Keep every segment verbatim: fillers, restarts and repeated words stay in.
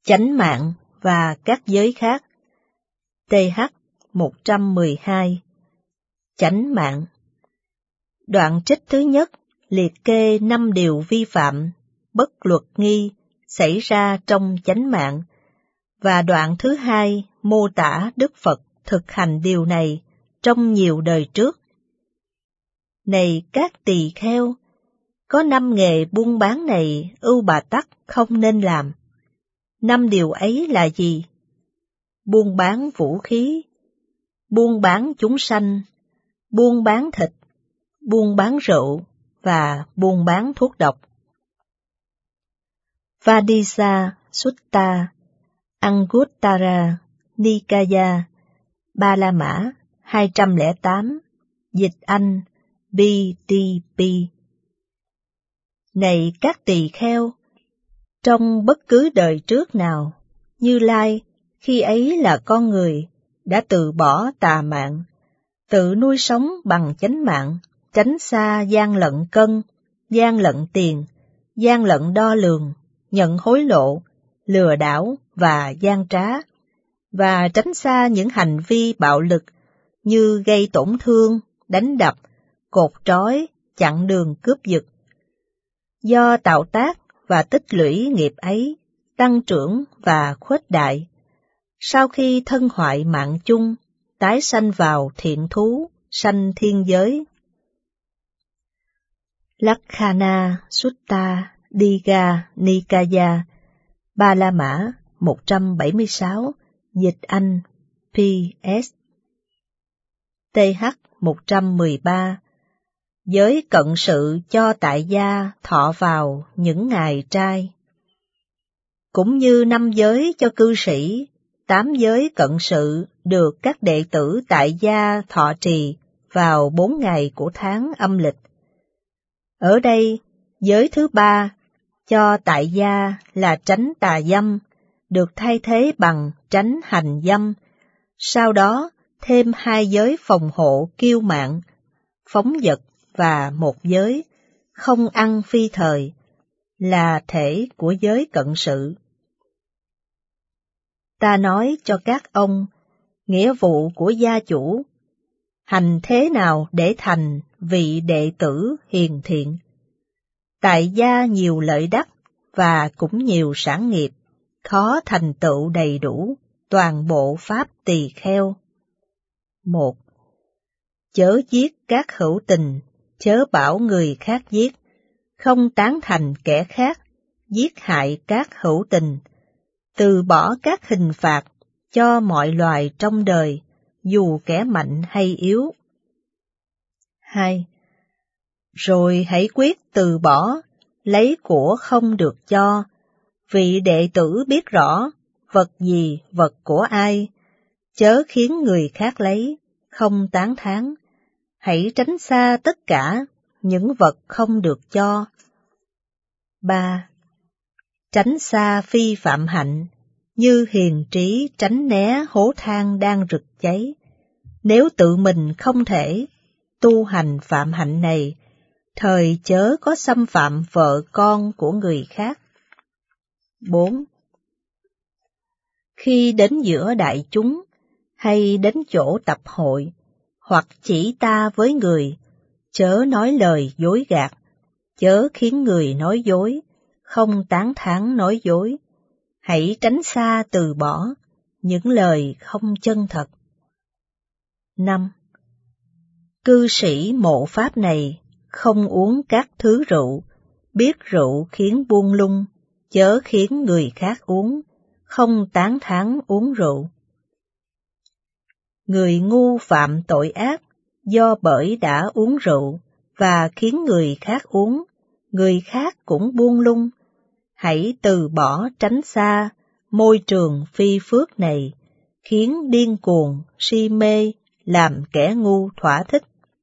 Chánh mạng và các giới khác. T H một trăm mười hai. Chánh mạng. Đoạn trích thứ nhất liệt kê năm điều vi phạm, bất luật nghi xảy ra trong chánh mạng, và đoạn thứ hai mô tả Đức Phật thực hành điều này trong nhiều đời trước. Này các tỳ kheo, có năm nghề buôn bán này ưu bà tắc không nên làm. Năm điều ấy là gì? Buôn bán vũ khí, buôn bán chúng sanh, buôn bán thịt, buôn bán rượu và buôn bán thuốc độc. Vadisa Sutta, Anguttara Nikaya, Ba La Mã hai trăm lẻ tám, dịch Anh B T P. Này các tỳ kheo, trong bất cứ đời trước nào, Như Lai, khi ấy là con người, đã từ bỏ tà mạng, tự nuôi sống bằng chánh mạng, tránh xa gian lận cân, gian lận tiền, gian lận đo lường, nhận hối lộ, lừa đảo và gian trá, và tránh xa những hành vi bạo lực như gây tổn thương, đánh đập, cột trói, chặn đường cướp giật. Do tạo tác và tích lũy nghiệp ấy, tăng trưởng và khuếch đại, sau khi thân hoại mạng chung, tái sanh vào thiện thú, sanh thiên giới. Lakkhana Sutta Digha Nikaya, Ba La Mã một trăm bảy mươi sáu, dịch Anh P S. T H một trăm mười ba. Giới cận sự cho tại gia thọ vào những ngày trai. Cũng như năm giới cho cư sĩ, tám giới cận sự được các đệ tử tại gia thọ trì vào bốn ngày của tháng âm lịch. Ở đây, giới thứ ba cho tại gia là tránh tà dâm, được thay thế bằng tránh hành dâm, sau đó thêm hai giới phòng hộ kiêu mạn, phóng dật và một giới không ăn phi thời, là thể của giới cận sự. Ta nói cho các ông, nghĩa vụ của gia chủ, hành thế nào để thành vị đệ tử hiền thiện. Tại gia nhiều lợi đắc và cũng nhiều sản nghiệp, khó thành tựu đầy đủ toàn bộ pháp tỳ kheo. Một. Chớ giết các hữu tình, chớ bảo người khác giết, không tán thành kẻ khác, giết hại các hữu tình, từ bỏ các hình phạt cho mọi loài trong đời, dù kẻ mạnh hay yếu. Hai. Rồi hãy quyết từ bỏ, lấy của không được cho, vị đệ tử biết rõ, vật gì vật của ai, chớ khiến người khác lấy, không tán thán, hãy tránh xa tất cả những vật không được cho. Ba. Tránh xa phi phạm hạnh, như hiền trí tránh né hố than đang rực cháy. Nếu tự mình không thể tu hành phạm hạnh này, thời chớ có xâm phạm vợ con của người khác. Bốn. Khi đến giữa đại chúng, hay đến chỗ tập hội, hoặc chỉ ta với người, chớ nói lời dối gạt, chớ khiến người nói dối, không tán thán nói dối, hãy tránh xa từ bỏ những lời không chân thật. Năm. Cư sĩ mộ pháp này không uống các thứ rượu, biết rượu khiến buông lung, chớ khiến người khác uống, không tán thán uống rượu. Người ngu phạm tội ác do bởi đã uống rượu và khiến người khác uống, người khác cũng buông lung, hãy từ bỏ tránh xa môi trường phi phước này, khiến điên cuồng, si mê, làm kẻ ngu thỏa thích.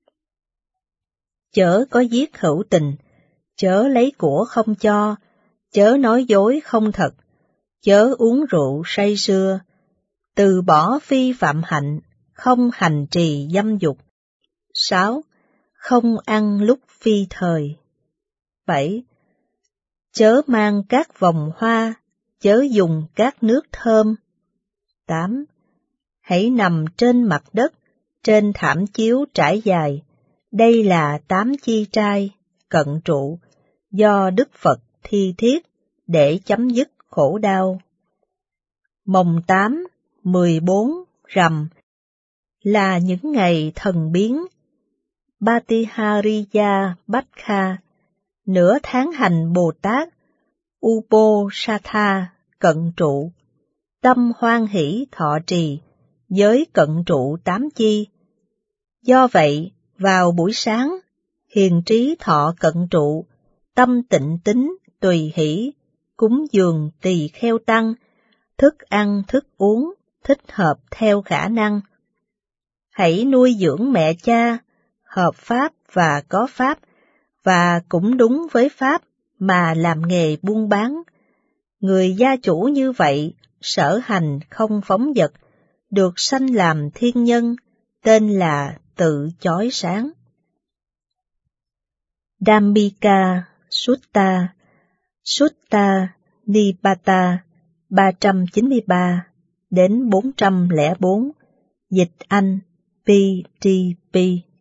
Chớ có giết hữu tình, chớ lấy của không cho, chớ nói dối không thật, chớ uống rượu say sưa, từ bỏ phi phạm hạnh, không hành trì dâm dục. Sáu. Không ăn lúc phi thời. Bảy. Chớ mang các vòng hoa, chớ dùng các nước thơm. tám. Hãy nằm trên mặt đất, trên thảm chiếu trải dài. Đây là tám chi trai, cận trụ, do Đức Phật thi thiết để chấm dứt khổ đau. Mồng tám, mười bốn, rằm là những ngày thần biến. Patihariya Bhakkha, nửa tháng hành Bồ Tát, Uposatha, cận trụ, tâm hoan hỷ thọ trì, giới cận trụ tám chi. Do vậy, vào buổi sáng, hiền trí thọ cận trụ, tâm tịnh tín, tùy hỷ, cúng dường tỳ kheo tăng, thức ăn thức uống, thích hợp theo khả năng. Hãy nuôi dưỡng mẹ cha, hợp pháp và có pháp, và cũng đúng với pháp mà làm nghề buôn bán. Người gia chủ như vậy, sở hành không phóng dật, được sanh làm thiên nhân, tên là tự chói sáng. Dhammika Sutta, Sutta Nipata ba trăm chín mươi ba đến bốn trăm lẻ bốn, dịch Anh P T P.